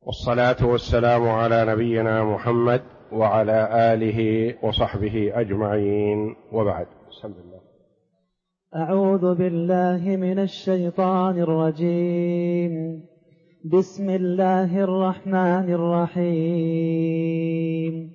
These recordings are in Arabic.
والصلاة والسلام على نبينا محمد وعلى آله وصحبه أجمعين، وبعد. بسم الله. أعوذ بالله من الشيطان الرجيم. بسم الله الرحمن الرحيم.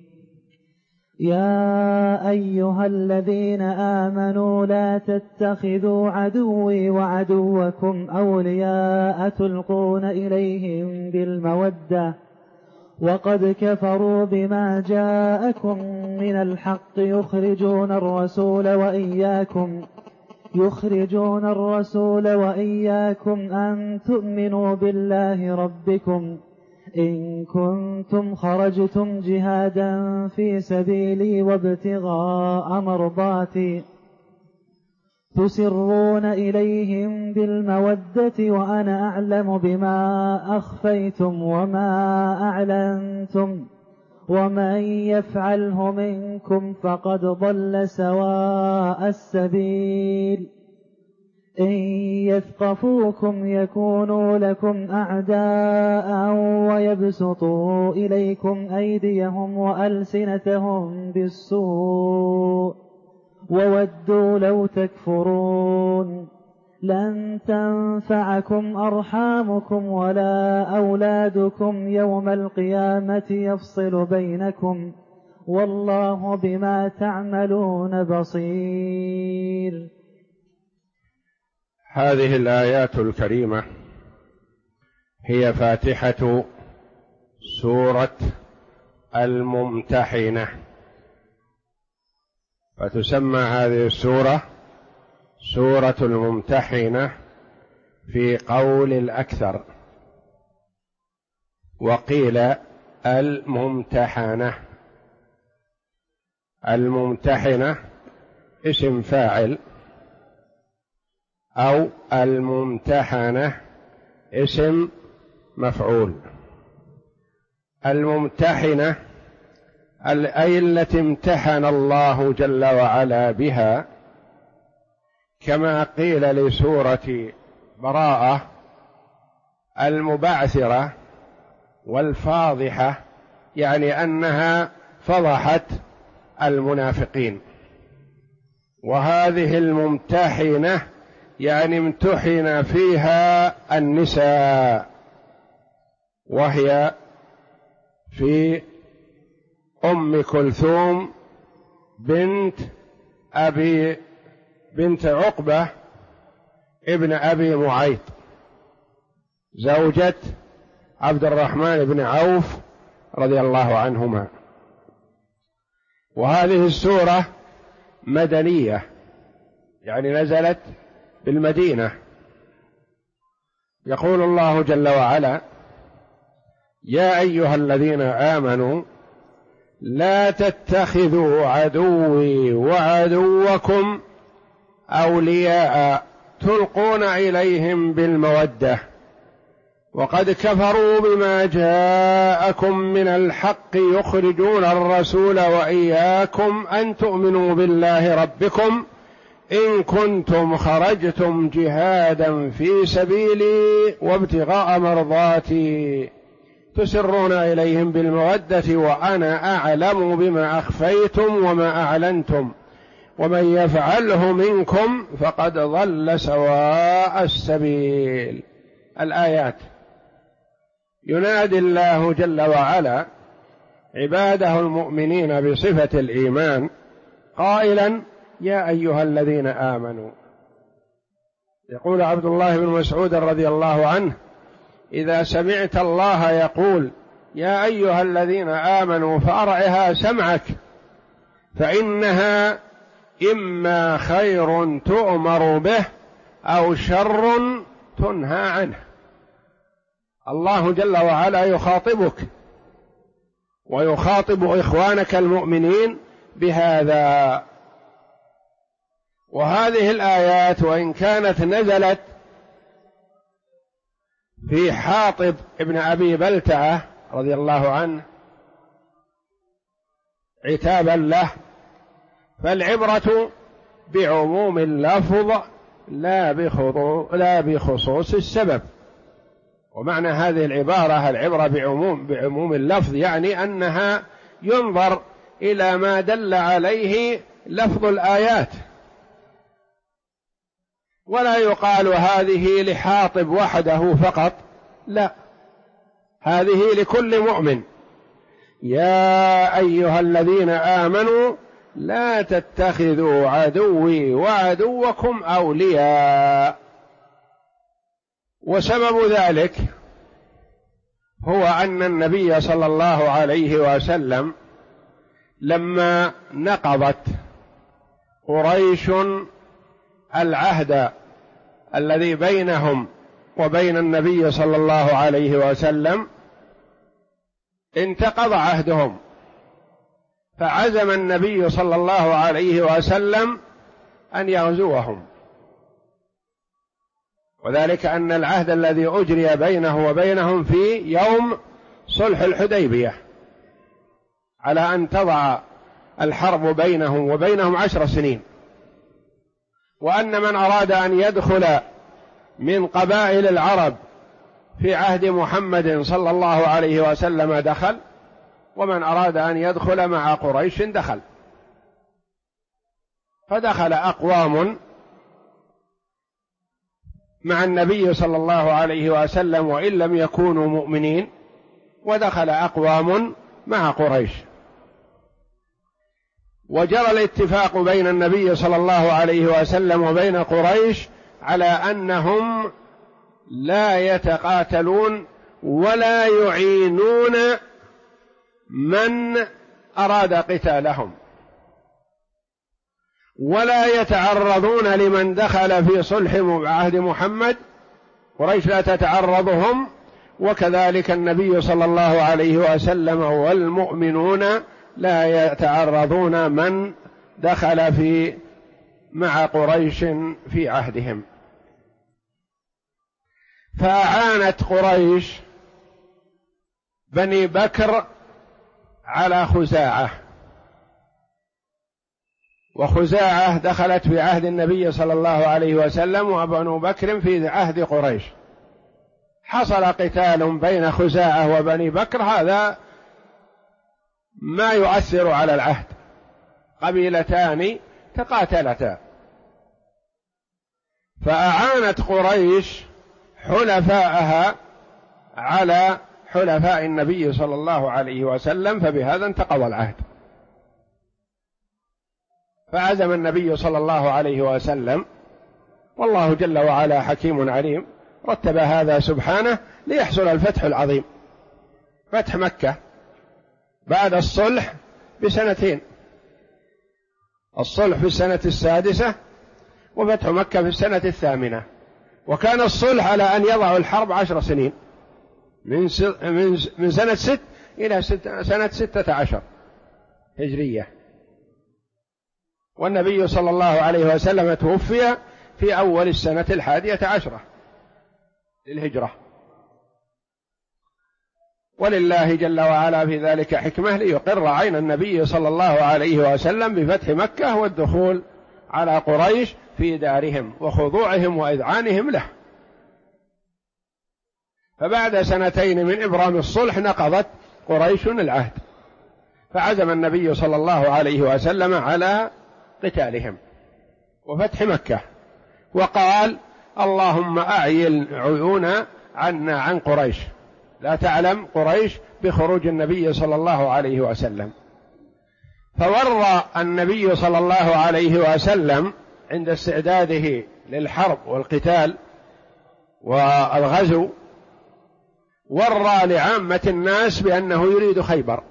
يا أيها الذين آمنوا لا تتخذوا عدوي وعدوكم أولياء تلقون إليهم بالمودة وقد كفروا بما جاءكم من الحق يخرجون الرسول وإياكم أن تؤمنوا بالله ربكم إن كنتم خرجتم جهادا في سبيلي وابتغاء مرضاتي تسرون إليهم بالمودة وأنا أعلم بما أخفيتم وما أعلنتم ومن يفعله منكم فقد ضل سواء السبيل. إن يثقفوكم يكونوا لكم أعداء ويبسطوا إليكم أيديهم وألسنتهم بالسوء وودوا لو تكفرون. لن تنفعكم أرحامكم ولا أولادكم يوم القيامة يفصل بينكم والله بما تعملون بصير. هذه الآيات الكريمة هي فاتحة سورة الممتحنة، فتسمى هذه السورة سورة الممتحنة في قول الأكثر، وقيل الممتحنة. الممتحنة اسم فاعل، أو الممتحنة اسم مفعول. الممتحنة أي التي امتحن الله جل وعلا بها، كما قيل لسورة براءة المبعثرة والفاضحة، يعني أنها فضحت المنافقين. وهذه الممتحنة يعني امتحن فيها النساء، وهي في أم كلثوم بنت عقبة ابن أبي معيط زوجة عبد الرحمن بن عوف رضي الله عنهما. وهذه السورة مدنية، يعني نزلت بالمدينة. يقول الله جل وعلا: يا أيها الذين آمنوا لا تتخذوا عدوي وعدوكم أولياء تلقون إليهم بالمودة وقد كفروا بما جاءكم من الحق يخرجون الرسول وإياكم أن تؤمنوا بالله ربكم إن كنتم خرجتم جهادا في سبيلي وابتغاء مرضاتي تسرون إليهم بالمودة وأنا أعلم بما أخفيتم وما أعلنتم ومن يفعله منكم فقد ضل سواء السبيل. الآيات. ينادي الله جل وعلا عباده المؤمنين بصفة الإيمان قائلا: يا أيها الذين آمنوا. يقول عبد الله بن مسعود رضي الله عنه: إذا سمعت الله يقول يا أيها الذين آمنوا فأرعها سمعك، فإنها إما خير تؤمر به أو شر تنهى عنه. الله جل وعلا يخاطبك ويخاطب إخوانك المؤمنين بهذا. وهذه الآيات وإن كانت نزلت في حاطب ابن أبي بلتعة رضي الله عنه عتابا له، فالعبرة بعموم اللفظ لا بخصوص السبب. ومعنى هذه العبرة بعموم اللفظ، يعني أنها ينظر إلى ما دل عليه لفظ الآيات، ولا يقال هذه لحاطب وحده فقط، لا، هذه لكل مؤمن. يا أيها الذين آمنوا لا تتخذوا عدوي وعدوكم أولياء. وسبب ذلك هو أن النبي صلى الله عليه وسلم لما نقضت قريش العهد الذي بينهم وبين النبي صلى الله عليه وسلم، انتقض عهدهم، فعزم النبي صلى الله عليه وسلم أن يغزوهم، وذلك أن العهد الذي أجري بينه وبينهم في يوم صلح الحديبية على أن تضع الحرب بينهم وبينهم 10 سنين، وأن من أراد أن يدخل من قبائل العرب في عهد محمد صلى الله عليه وسلم دخل، ومن أراد أن يدخل مع قريش دخل. فدخل أقوام مع النبي صلى الله عليه وسلم وإن لم يكونوا مؤمنين، ودخل أقوام مع قريش، وجرى الاتفاق بين النبي صلى الله عليه وسلم وبين قريش على أنهم لا يتقاتلون ولا يعينون من أراد قتالهم، ولا يتعرضون لمن دخل في صلح عهد محمد، قريش لا تتعرضهم، وكذلك النبي صلى الله عليه وسلم والمؤمنون لا يتعرضون من دخل مع قريش في عهدهم. فأعانت قريش بني بكر على خزاعة، وخزاعة دخلت في عهد النبي صلى الله عليه وسلم، وبنو بكر في عهد قريش. حصل قتال بين خزاعة وبني بكر، هذا ما يؤثر على العهد، قبيلتان تقاتلتا. فأعانت قريش حلفاءها على حلفاء النبي صلى الله عليه وسلم، فبهذا انتقض العهد. فعزم النبي صلى الله عليه وسلم، والله جل وعلا حكيم عليم، رتب هذا سبحانه ليحصل الفتح العظيم، فتح مكة بعد الصلح ب2 الصلح في السنة 6 وفتح مكة في السنة 8، وكان الصلح على أن يضع الحرب 10 سنين من سنة 6 إلى سنة 16 هجرية. والنبي صلى الله عليه وسلم توفي في أول السنة 11 للهجرة، ولله جل وعلا في ذلك حكمة ليقر عين النبي صلى الله عليه وسلم بفتح مكة والدخول على قريش في دارهم وخضوعهم وإذعانهم له. فبعد 2 من إبرام الصلح نقضت قريش العهد، فعزم النبي صلى الله عليه وسلم على قتالهم وفتح مكة، وقال: اللهم أعي العيون عنا عن قريش، لا تعلم قريش بخروج النبي صلى الله عليه وسلم. فورى النبي صلى الله عليه وسلم عند استعداده للحرب والقتال والغزو، ورى لعامة الناس بأنه يريد خيبر،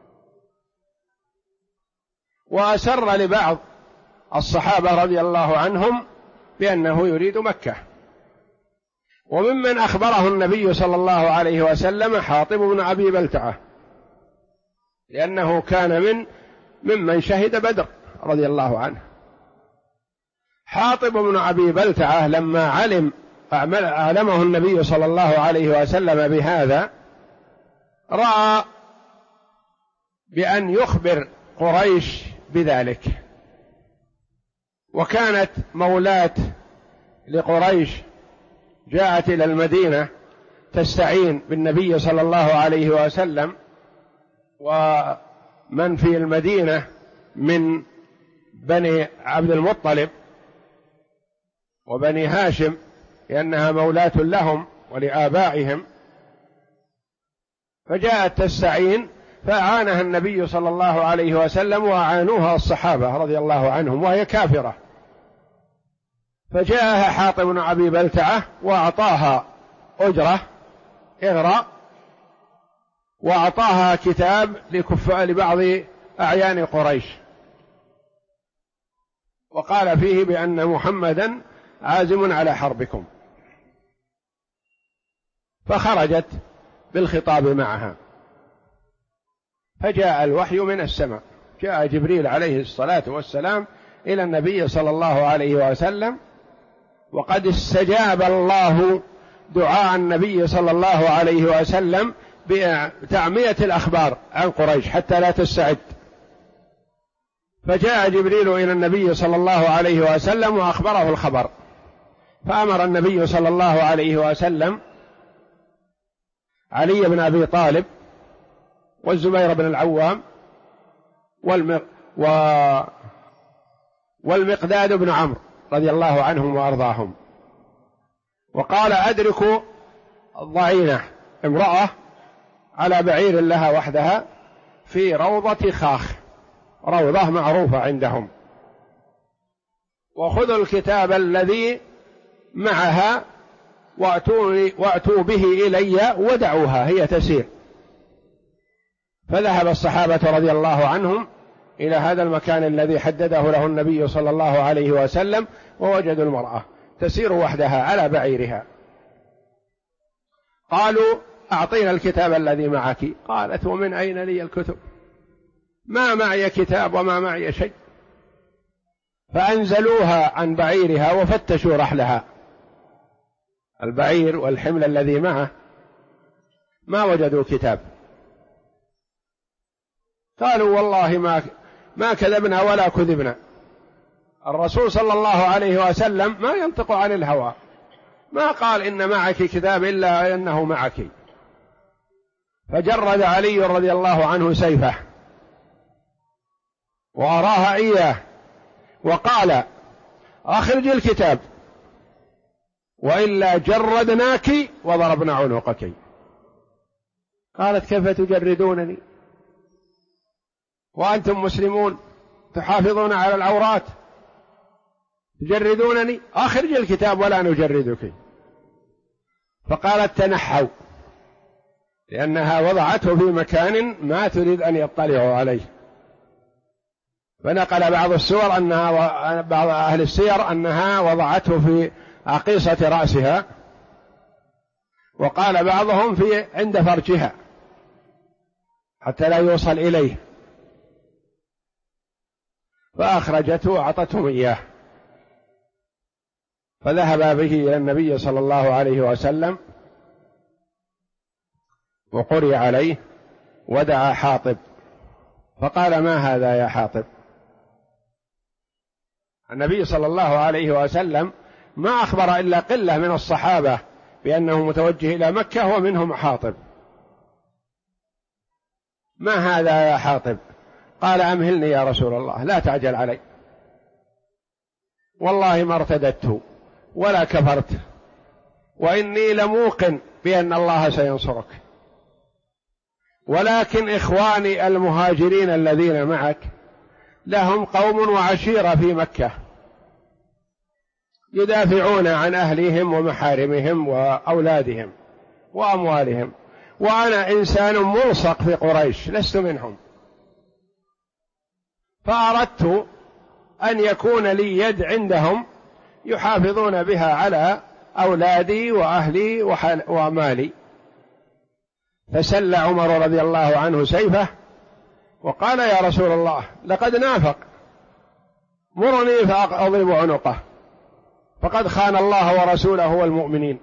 وأسر لبعض الصحابة رضي الله عنهم بأنه يريد مكة. وممن أخبره النبي صلى الله عليه وسلم حاطب بن أبي بلتعة، لأنه كان ممن شهد بدر رضي الله عنه. حاطب بن أبي بلتعة لما أعلمه النبي صلى الله عليه وسلم بهذا، رأى بأن يخبر قريش بذلك، وكانت مولاة لقريش جاءت إلى المدينة تستعين بالنبي صلى الله عليه وسلم ومن في المدينة من بني عبد المطلب وبني هاشم، لأنها مولاة لهم ولآبائهم، فجاءت تستعين فأعانها النبي صلى الله عليه وسلم وأعانوها الصحابة رضي الله عنهم وهي كافرة، فجاءها حاطب بن أبي بلتعة وأعطاها أجرة إغراء، وأعطاها كتاب لبعض أعيان قريش، وقال فيه بأن محمدا عازم على حربكم، فخرجت بالخطاب معها، فجاء الوحي من السماء، جاء جبريل عليه الصلاة والسلام إلى النبي صلى الله عليه وسلم، وقد استجاب الله دعاء النبي صلى الله عليه وسلم بتعمية الأخبار عن قريش حتى لا تستعد، فجاء جبريل إلى النبي صلى الله عليه وسلم وأخبره الخبر، فأمر النبي صلى الله عليه وسلم علي بن أبي طالب والزبير بن العوام والمقداد بن عمرو رضي الله عنهم وأرضاهم، وقال أدركوا الضعينة امرأة على بعير لها وحدها في روضة خاخ، روضة معروفة عندهم، وخذوا الكتاب الذي معها وأتوا به إلي ودعوها هي تسير. فذهب الصحابة رضي الله عنهم إلى هذا المكان الذي حدده له النبي صلى الله عليه وسلم، ووجدوا المرأة تسير وحدها على بعيرها. قالوا أعطينا الكتاب الذي معك. قالت ومن أين لي الكتب؟ ما معي كتاب وما معي شيء. فأنزلوها عن بعيرها وفتشوا رحلها، البعير والحمل الذي معه، ما وجدوا كتاب. قالوا والله ما كذبنا ولا كذبنا، الرسول صلى الله عليه وسلم ما ينطق عن الهوى، ما قال إن معك كتاب إلا أنه معك. فجرد علي رضي الله عنه سيفه وأراها إياه وقال أخرج الكتاب وإلا جردناك وضربنا عنقك. قالت كيف تجردونني وأنتم مسلمون تحافظون على العورات، تجردونني؟ أخرج الكتاب ولا نجردك. فقالت تنحوا، لأنها وضعته في مكان ما تريد أن يطلعوا عليه. فنقل بعض السور بعض أهل السير أنها وضعته في عقيصة رأسها، وقال بعضهم عند فرجها حتى لا يوصل إليه. فأخرجته وأعطتهم إياه، فذهب به إلى النبي صلى الله عليه وسلم وقرئ عليه ودعا حاطب، فقال ما هذا يا حاطب؟ النبي صلى الله عليه وسلم ما أخبر إلا قلة من الصحابة بأنه متوجه إلى مكة ومنهم حاطب. ما هذا يا حاطب؟ قال أمهلني يا رسول الله، لا تعجل علي، والله ما ارتدت ولا كفرت، وإني لموقن بأن الله سينصرك، ولكن إخواني المهاجرين الذين معك لهم قوم وعشيرة في مكة يدافعون عن أهلهم ومحارمهم وأولادهم وأموالهم، وأنا إنسان ملصق في قريش لست منهم، فأردت أن يكون لي يد عندهم يحافظون بها على أولادي وأهلي ومالي. فسل عمر رضي الله عنه سيفه وقال يا رسول الله لقد نافق، مرني فأضرب عنقه، فقد خان الله ورسوله والمؤمنين.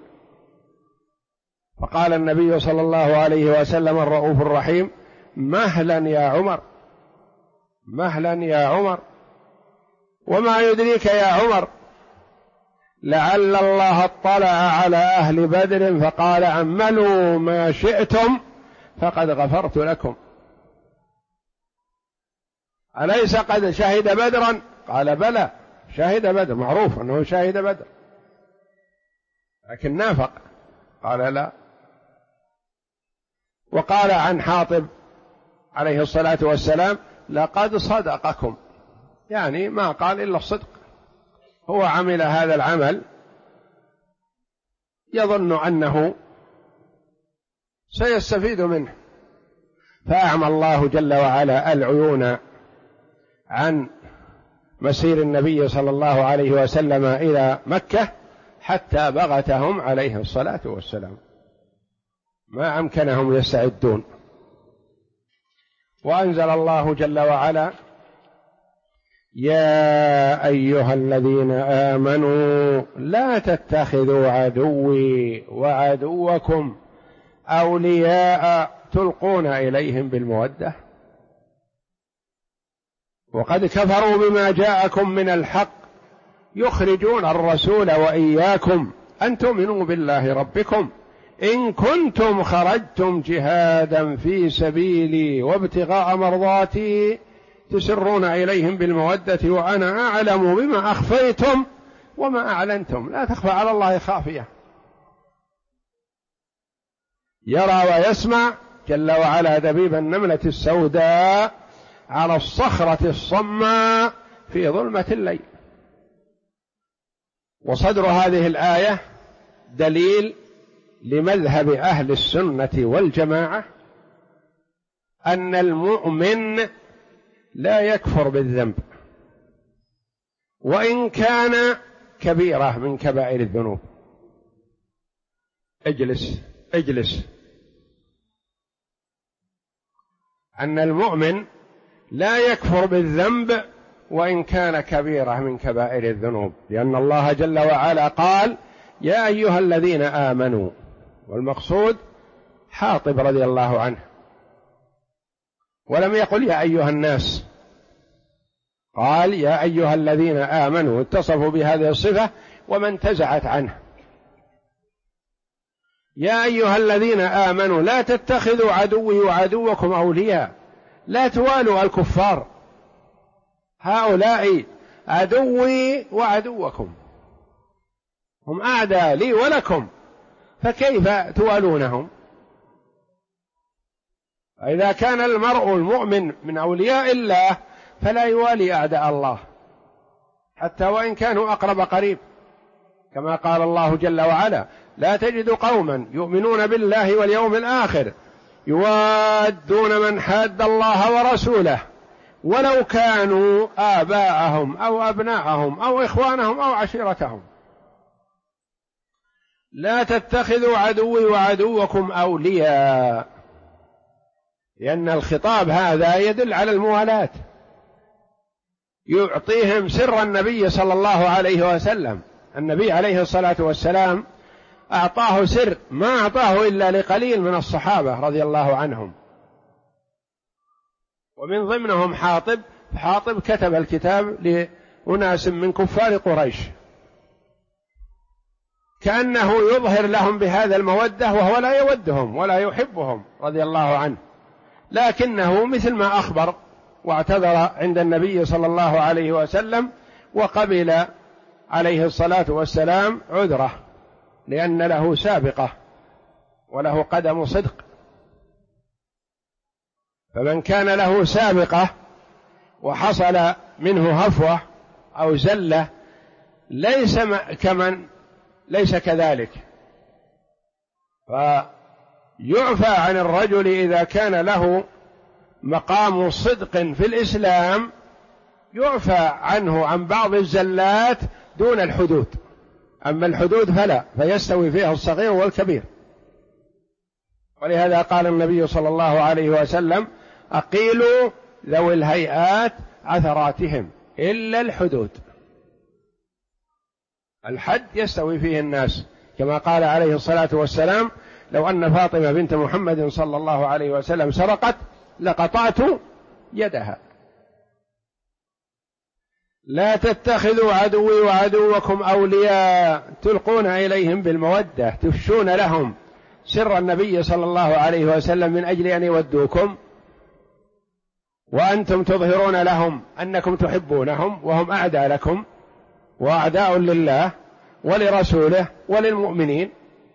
فقال النبي صلى الله عليه وسلم الرؤوف الرحيم مهلا يا عمر، مهلا يا عمر، وما يدريك يا عمر لعل الله اطلع على أهل بدر فقال اعملوا ما شئتم فقد غفرت لكم. أليس قد شهد بدرا؟ قال بلى شهد بدر، معروف أنه شهد بدر، لكن نافق قال لا. وقال عن حاطب عليه الصلاة والسلام لقد صدقكم، يعني ما قال إلا الصدق، هو عمل هذا العمل يظن أنه سيستفيد منه، فأعمى الله جل وعلا العيون عن مسير النبي صلى الله عليه وسلم إلى مكة حتى بغتهم عليه الصلاة والسلام، ما أمكنهم يستعدون. وأنزل الله جل وعلا يا أيها الذين آمنوا لا تتخذوا عدوي وعدوكم أولياء تلقون إليهم بالمودة وقد كفروا بما جاءكم من الحق يخرجون الرسول وإياكم أن تؤمنوا بالله ربكم إن كنتم خرجتم جهادا في سبيلي وابتغاء مرضاتي تسرون إليهم بالمودة وأنا أعلم بما أخفيتم وما أعلنتم، لا تخفى على الله خافية. يرى ويسمع جل وعلا دبيب النملة السوداء على الصخرة الصماء في ظلمة الليل. وصدر هذه الآية دليل لمذهب أهل السنة والجماعة أن المؤمن لا يكفر بالذنب وإن كان كبيرة من كبائر الذنوب. اجلس أن المؤمن لا يكفر بالذنب وإن كان كبيرة من كبائر الذنوب، لأن الله جل وعلا قال يا أيها الذين آمنوا، والمقصود حاطب رضي الله عنه، ولم يقل يا أيها الناس، قال يا أيها الذين آمنوا، اتصفوا بهذه الصفة وما انتزعت عنه. يا أيها الذين آمنوا لا تتخذوا عدوي وعدوكم أولياء، لا توالوا الكفار، هؤلاء عدوي وعدوكم، هم أعداء لي ولكم، فكيف توالونهم؟ إذا كان المرء المؤمن من أولياء الله فلا يوالي أعداء الله حتى وإن كانوا أقرب قريب، كما قال الله جل وعلا لا تجد قوما يؤمنون بالله واليوم الآخر يوادون من حاد الله ورسوله ولو كانوا آباءهم أو أبناءهم أو إخوانهم أو عشيرتهم. لا تتخذوا عدوي وعدوكم أولياء، لأن الخطاب هذا يدل على الموالاة، يعطيهم سر النبي صلى الله عليه وسلم. النبي عليه الصلاة والسلام أعطاه سر ما أعطاه إلا لقليل من الصحابة رضي الله عنهم، ومن ضمنهم حاطب. حاطب كتب الكتاب لأناس من كفار قريش كأنه يظهر لهم بهذا المودة وهو لا يودهم ولا يحبهم رضي الله عنه، لكنه مثل ما أخبر واعتذر عند النبي صلى الله عليه وسلم وقبل عليه الصلاة والسلام عذره، لأن له سابقة وله قدم صدق. فمن كان له سابقة وحصل منه هفوة أو زلة ليس كمن ليس كذلك، فيعفى عن الرجل إذا كان له مقام صدق في الإسلام، يعفى عنه عن بعض الزلات دون الحدود، أما الحدود فلا، فيستوي فيها الصغير والكبير. ولهذا قال النبي صلى الله عليه وسلم أقيلوا ذوي الهيئات عثراتهم إلا الحدود. الحد يستوي فيه الناس، كما قال عليه الصلاة والسلام لو أن فاطمة بنت محمد صلى الله عليه وسلم سرقت لقطعت يدها. لا تتخذوا عدوي وعدوكم أولياء تلقون إليهم بالمودة، تفشون لهم سر النبي صلى الله عليه وسلم من أجل أن يودوكم، وأنتم تظهرون لهم أنكم تحبونهم وهم أعداء لكم وأعداء لله ولرسوله وللمؤمنين.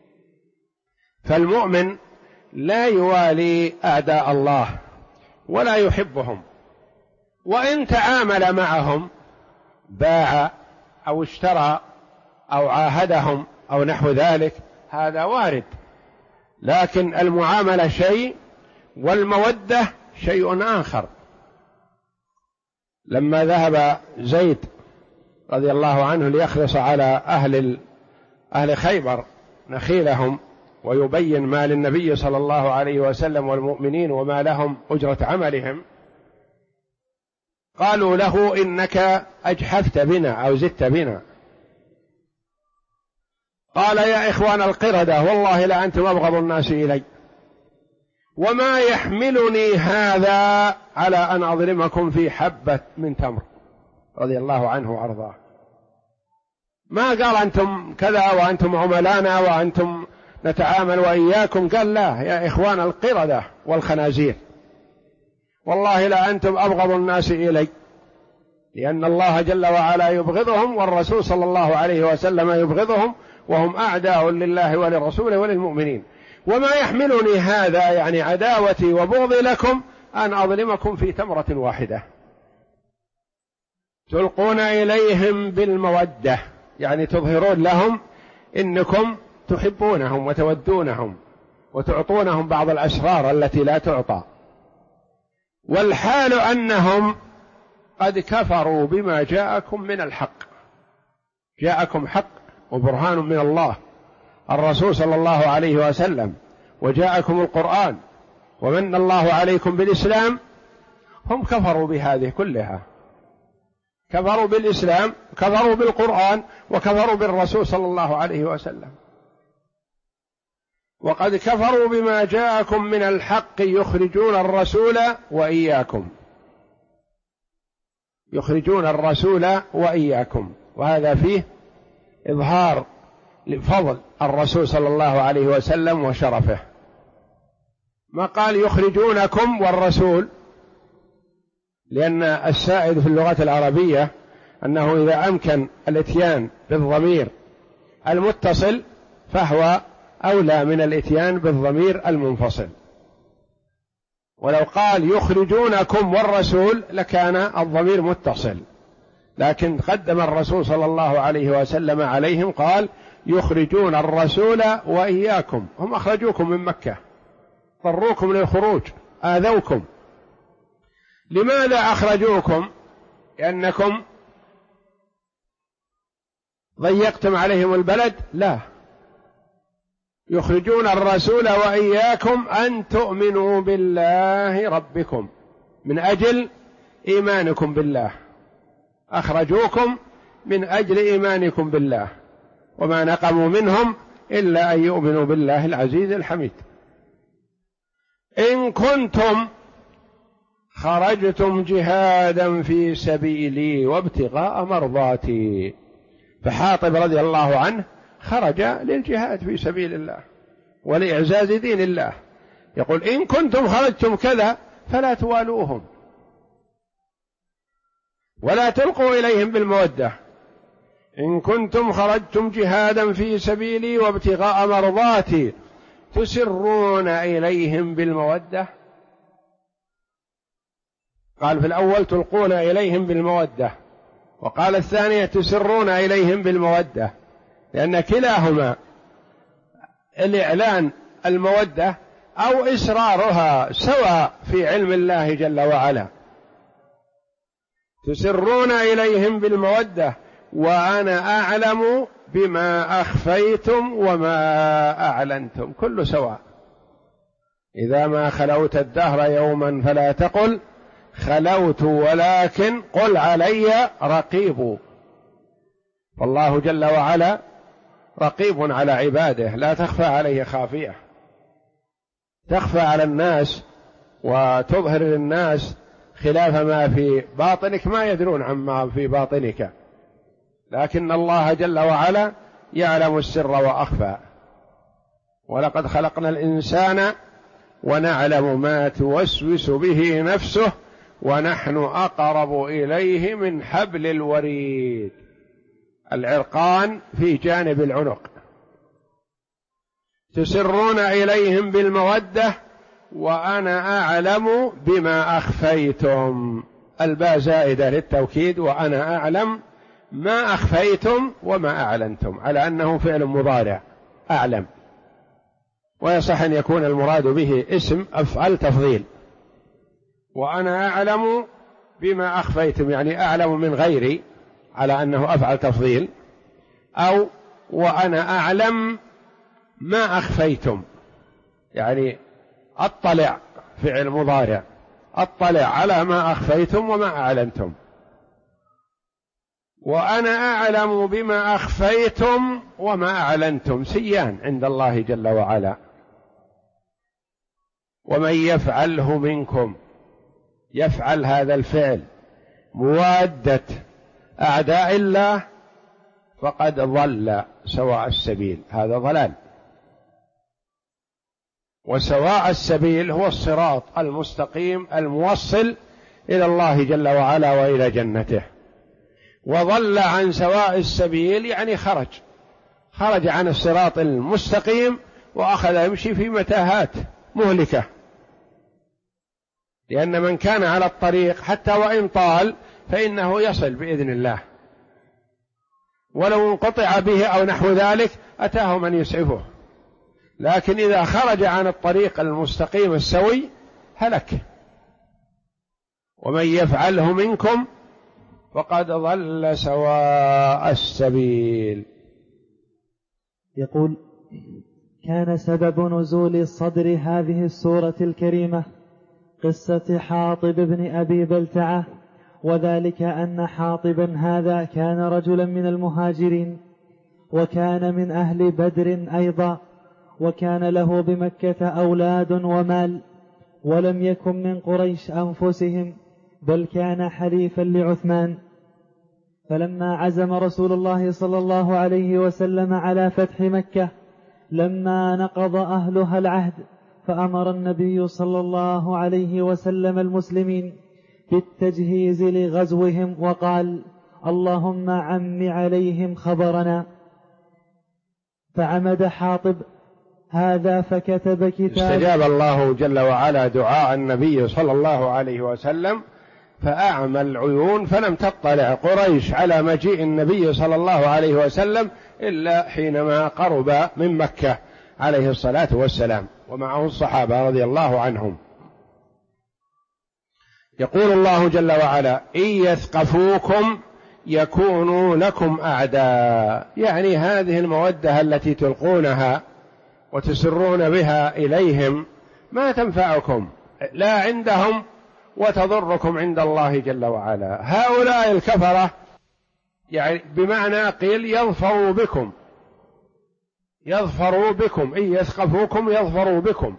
فالمؤمن لا يوالي أعداء الله ولا يحبهم، وإن تعامل معهم باع أو اشترى أو عاهدهم أو نحو ذلك هذا وارد، لكن المعاملة شيء والمودة شيء آخر. لما ذهب زيد رضي الله عنه ليخلص على أهل خيبر نخيلهم ويبين ما للنبي صلى الله عليه وسلم والمؤمنين وما لهم أجرة عملهم، قالوا له إنك أجحفت بنا أو زدت بنا. قال يا إخوان القردة والله لأنتم أبغض الناس إلي، وما يحملني هذا على أن أظلمكم في حبة من تمر. رضي الله عنه وأرضاه، ما قال أنتم كذا وأنتم عملانا وأنتم نتعامل وإياكم، قال لا يا إخوان القردة والخنازير والله لأنتم أبغض الناس إلي، لأن الله جل وعلا يبغضهم والرسول صلى الله عليه وسلم يبغضهم وهم أعداء لله ولرسوله وللمؤمنين. وما يحملني هذا يعني عداوتي وبغضي لكم أن أظلمكم في تمرة واحدة. تلقون إليهم بالمودة يعني تظهرون لهم إنكم تحبونهم وتودونهم وتعطونهم بعض الأسرار التي لا تعطى، والحال أنهم قد كفروا بما جاءكم من الحق. جاءكم حق وبرهان من الله الرسول صلى الله عليه وسلم، وجاءكم القرآن ومن الله عليكم بالإسلام، هم كفروا بهذه كلها، كفروا بالإسلام، كفروا بالقرآن، وكفروا بالرسول صلى الله عليه وسلم. وقد كفروا بما جاءكم من الحق يخرجون الرسول وإياكم، يخرجون الرسول وإياكم، وهذا فيه إظهار لفضل الرسول صلى الله عليه وسلم وشرفه. ما قال يخرجونكم والرسول، لأن السائد في اللغة العربية أنه إذا أمكن الإتيان بالضمير المتصل فهو أولى من الإتيان بالضمير المنفصل، ولو قال يخرجونكم والرسول لكان الضمير متصل، لكن قدم الرسول صلى الله عليه وسلم عليهم قال يخرجون الرسول وإياكم، هم أخرجوكم من مكة، ضروكم للخروج، آذوكم. لماذا أخرجوكم؟ لأنكم ضيقتم عليهم البلد؟ لا، يخرجون الرسول وإياكم أن تؤمنوا بالله ربكم، من أجل إيمانكم بالله، أخرجوكم من أجل إيمانكم بالله، وما نقموا منهم إلا أن يؤمنوا بالله العزيز الحميد. إن كنتم خرجتم جهادا في سبيلي وابتغاء مرضاتي، فحاطب رضي الله عنه خرج للجهاد في سبيل الله ولإعزاز دين الله، يقول إن كنتم خرجتم كذا فلا توالوهم ولا تلقوا إليهم بالمودة. إن كنتم خرجتم جهادا في سبيلي وابتغاء مرضاتي تسرون إليهم بالمودة. قال في الأول تلقون إليهم بالمودة، وقال الثانية تسرون إليهم بالمودة، لأن كلاهما الإعلان المودة أو إسرارها سواء في علم الله جل وعلا. تسرون إليهم بالمودة وأنا أعلم بما أخفيتم وما أعلنتم، كل سواء. إذا ما خلوت الدهر يوما فلا تقل خلوت ولكن قل علي رقيب، والله جل وعلا رقيب على عباده، لا تخفى عليه خافية، تخفى على الناس وتظهر للناس خلاف ما في باطنك ما يدرون عما في باطنك، لكن الله جل وعلا يعلم السر وأخفى. ولقد خلقنا الإنسان ونعلم ما توسوس به نفسه ونحن أقرب إليه من حبل الوريد. العرقان في جانب العنق. تسرون إليهم بالمودة وأنا أعلم بما أخفيتم. الباء زائدة للتوكيد، وأنا أعلم ما أخفيتم وما أعلنتم، على أنه فعل مضارع أعلم، ويصح أن يكون المراد به اسم أفعل تفضيل. وأنا أعلم بما أخفيتم يعني أعلم من غيري، على أنه أفعل تفضيل، أو وأنا أعلم ما أخفيتم يعني أطلع فعل مضارع، أطلع على ما أخفيتم وما أعلنتم. وأنا أعلم بما أخفيتم وما أعلنتم سيان عند الله جل وعلا. ومن يفعله منكم، يفعل هذا الفعل موادة أعداء الله فقد ضل سواء السبيل، هذا ضلال. وسواء السبيل هو الصراط المستقيم الموصل إلى الله جل وعلا وإلى جنته. وضل عن سواء السبيل يعني خرج عن الصراط المستقيم وأخذ يمشي في متاهات مهلكة، لأن من كان على الطريق حتى وإن طال فإنه يصل بإذن الله، ولو انقطع به أو نحو ذلك أتاه من يسعفه. لكن إذا خرج عن الطريق المستقيم السوي هلك. ومن يفعله منكم فقد ضل سواء السبيل. يقول: كان سبب نزول صدر هذه السورة الكريمة قصة حاطب بن أبي بلتعة، وذلك أن حاطبا هذا كان رجلا من المهاجرين، وكان من أهل بدر أيضا، وكان له بمكة أولاد ومال، ولم يكن من قريش أنفسهم، بل كان حليفا لعثمان. فلما عزم رسول الله صلى الله عليه وسلم على فتح مكة لما نقض أهلها العهد، فأمر النبي صلى الله عليه وسلم المسلمين بالتجهيز لغزوهم، وقال: اللهم عم عليهم خبرنا. فعمد حاطب هذا فكتب كتاب. استجاب الله جل وعلا دعاء النبي صلى الله عليه وسلم فأعمى العيون، فلم تطلع قريش على مجيء النبي صلى الله عليه وسلم إلا حينما قرب من مكة عليه الصلاة والسلام، ومعه الصحابة رضي الله عنهم. يقول الله جل وعلا: إن يثقفوكم يكونوا لكم أعداء، يعني هذه المودة التي تلقونها وتسرون بها إليهم ما تنفعكم لا عندهم وتضركم عند الله جل وعلا. هؤلاء الكفرة يعني بمعنى قيل يظفروا بكم، إن يثقفوكم يظفروا بكم،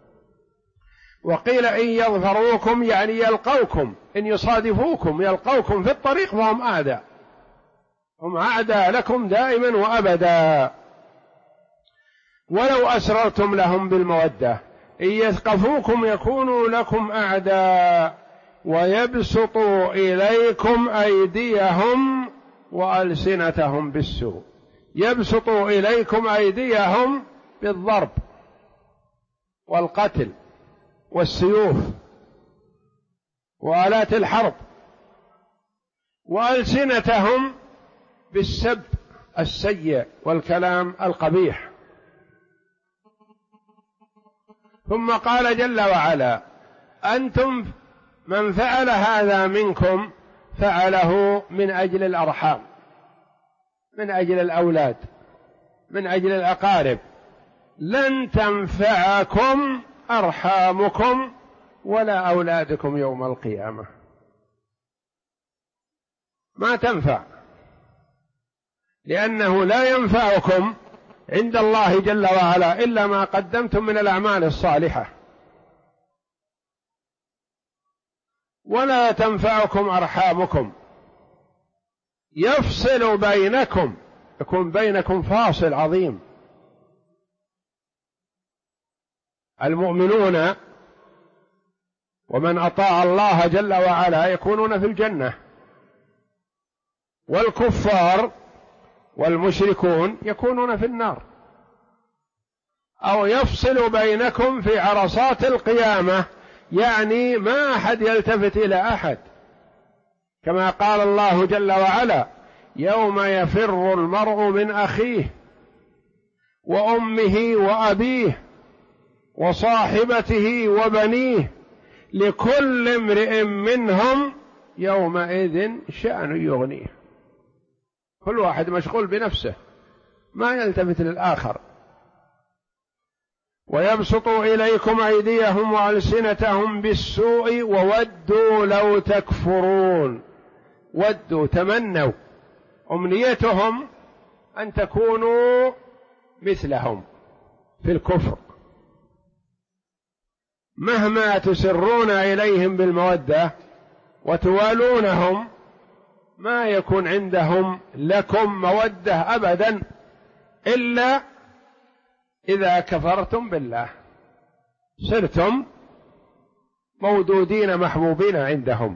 وقيل إن يظفروكم يعني يلقوكم، إن يصادفوكم يلقوكم في الطريق فهم أعداء، هم أعداء لكم دائما وأبدا. ولو أسررتم لهم بالمودة إن يثقفوكم يكونوا لكم أعداء ويبسطوا إليكم أيديهم وألسنتهم بالسوء. يبسطوا إليكم أيديهم بالضرب والقتل والسيوف وآلات الحرب، وألسنتهم بالسب السيء والكلام القبيح. ثم قال جل وعلا: أنتم من فعل هذا منكم فعله من أجل الأرحام، من أجل الأولاد، من أجل الأقارب. لن تنفعكم أرحامكم ولا أولادكم يوم القيامة، ما تنفع، لأنه لا ينفعكم عند الله جل وعلا إلا ما قدمتم من الأعمال الصالحة. ولا تنفعكم أرحامكم. يفصل بينكم، يكون بينكم فاصل عظيم. المؤمنون ومن أطاع الله جل وعلا يكونون في الجنة، والكفار والمشركون يكونون في النار. أو يفصل بينكم في عرصات القيامة، يعني ما أحد يلتفت إلى أحد، كما قال الله جل وعلا: يوم يفر المرء من أخيه وأمه وأبيه وصاحبته وبنيه لكل امرئ منهم يومئذ شأن يغنيه. كل واحد مشغول بنفسه ما يلتفت للآخر. ويبسطوا إليكم أيديهم وألسنتهم بالسوء وودوا لو تكفرون. ودوا، تمنوا، أمنيتهم أن تكونوا مثلهم في الكفر، مهما تسرون إليهم بالمودة وتوالونهم ما يكون عندهم لكم مودة أبدا إلا إذا كفرتم بالله، صرتم مودودين محبوبين عندهم.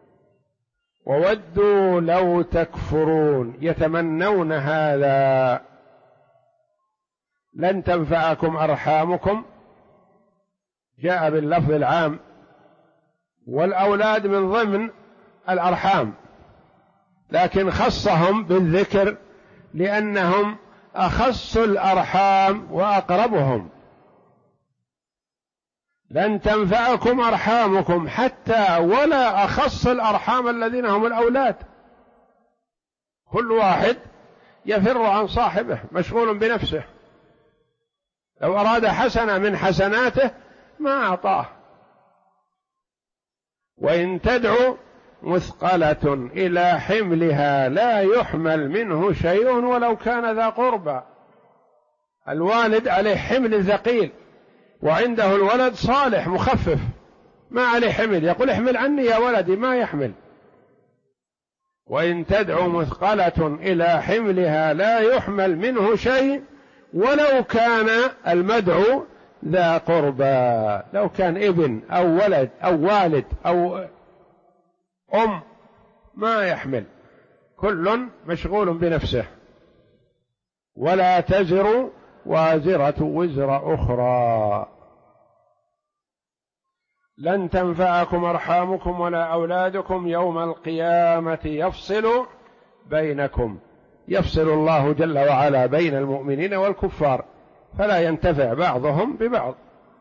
وودوا لو تكفرون، يتمنون هذا. لن تنفعكم أرحامكم، جاء باللفظ العام، والأولاد من ضمن الأرحام، لكن خصهم بالذكر لأنهم أخص الأرحام وأقربهم. لن تنفعكم أرحامكم، حتى ولا أخص الأرحام الذين هم الأولاد. كل واحد يفر عن صاحبه، مشغول بنفسه. لو أراد حسنة من حسناته ما أعطاه. وإن تدعو مثقلة إلى حملها لا يحمل منه شيء ولو كان ذا قربى. الوالد عليه حمل ثقيل، وعنده الولد صالح مخفف ما عليه حمل، يقول احمل عني يا ولدي، ما يحمل. وإن تدعو مثقلة إلى حملها لا يحمل منه شيء ولو كان المدعو ذا قربى. لو كان ابن أو ولد أو والد أو ما يحمل، كل مشغول بنفسه. ولا تزر وازرة وزر أخرى. لن تنفعكم أرحامكم ولا أولادكم يوم القيامة يفصل بينكم. يفصل الله جل وعلا بين المؤمنين والكفار، فلا ينتفع بعضهم ببعض.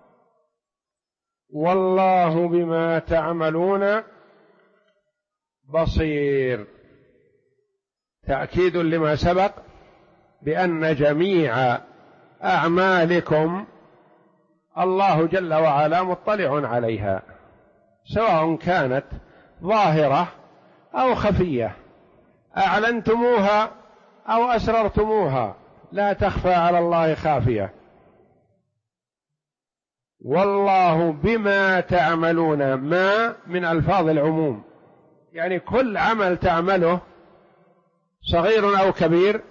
والله بما تعملون بصير. تأكيد لما سبق بأن جميع أعمالكم الله جل وعلا مطلع عليها، سواء كانت ظاهرة أو خفية، أعلنتموها أو أسررتموها، لا تخفى على الله خافية. والله بما تعملون، ما من ألفاظ العموم، يعني كل عمل تعمله صغير أو كبير،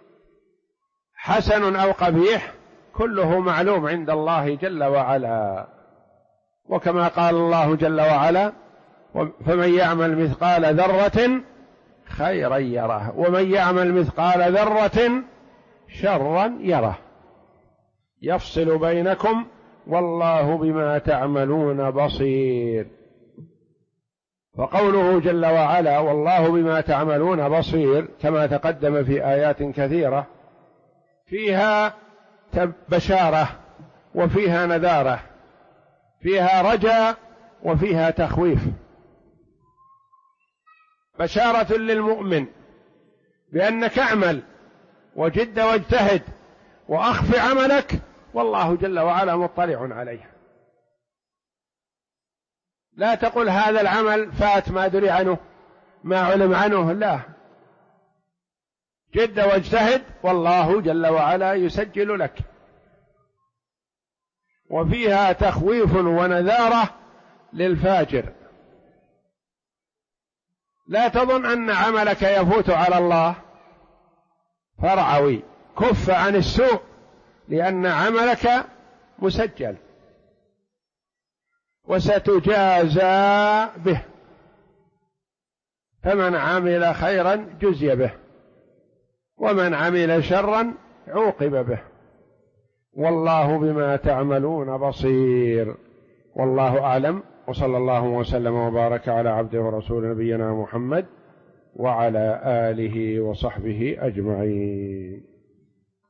حسن أو قبيح، كله معلوم عند الله جل وعلا. وكما قال الله جل وعلا: فمن يعمل مثقال ذرة خيرا يره ومن يعمل مثقال ذرة شرا يره. يفصل بينكم والله بما تعملون بصير. فقوله جل وعلا والله بما تعملون بصير كما تقدم في آيات كثيرة فيها بشارة وفيها نذارة، فيها رجاء وفيها تخويف. بشارة للمؤمن بأنك اعمل وجد واجتهد وأخف عملك، والله جل وعلا مطلع عليه. لا تقل هذا العمل فات ما دري عنه ما علم عنه، لا، جد واجتهد والله جل وعلا يسجل لك. وفيها تخويف ونذارة للفاجر لا تظن أن عملك يفوت على الله فرعوي، كف عن السوء لأن عملك مسجل وستجازى به، فمن عمل خيرا جزي به ومن عمل شرا عوقب به، والله بما تعملون بصير. والله أعلم، وصلى الله وسلم وبارك على عبده ورسول نبينا محمد وعلى آله وصحبه أجمعين.